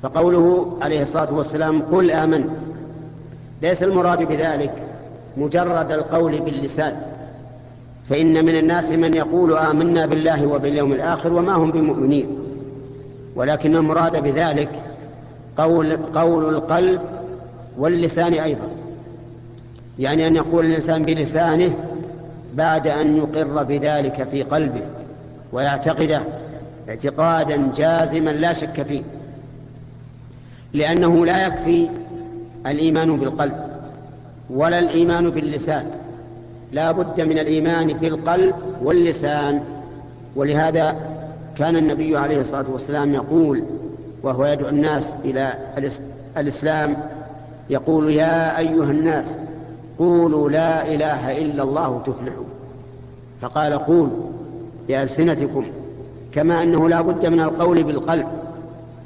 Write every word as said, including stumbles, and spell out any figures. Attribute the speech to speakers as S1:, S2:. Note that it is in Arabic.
S1: فقوله عليه الصلاة والسلام قل آمنت ليس المراد بذلك مجرد القول باللسان، فإن من الناس من يقول آمنا بالله وباليوم الآخر وما هم بمؤمنين، ولكن المراد بذلك قول, قول القلب واللسان أيضا، يعني أن يقول الإنسان بلسانه بعد أن يقر بذلك في قلبه ويعتقده اعتقادا جازما لا شك فيه، لأنه لا يكفي الإيمان بالقلب ولا الإيمان باللسان، لا بد من الإيمان بالقلب واللسان. ولهذا كان النبي عليه الصلاة والسلام يقول وهو يدعو الناس إلى الإسلام، يقول يا أيها الناس قولوا لا إله إلا الله تفلحوا، فقال قولوا بألسنتكم، كما أنه لا بد من القول بالقلب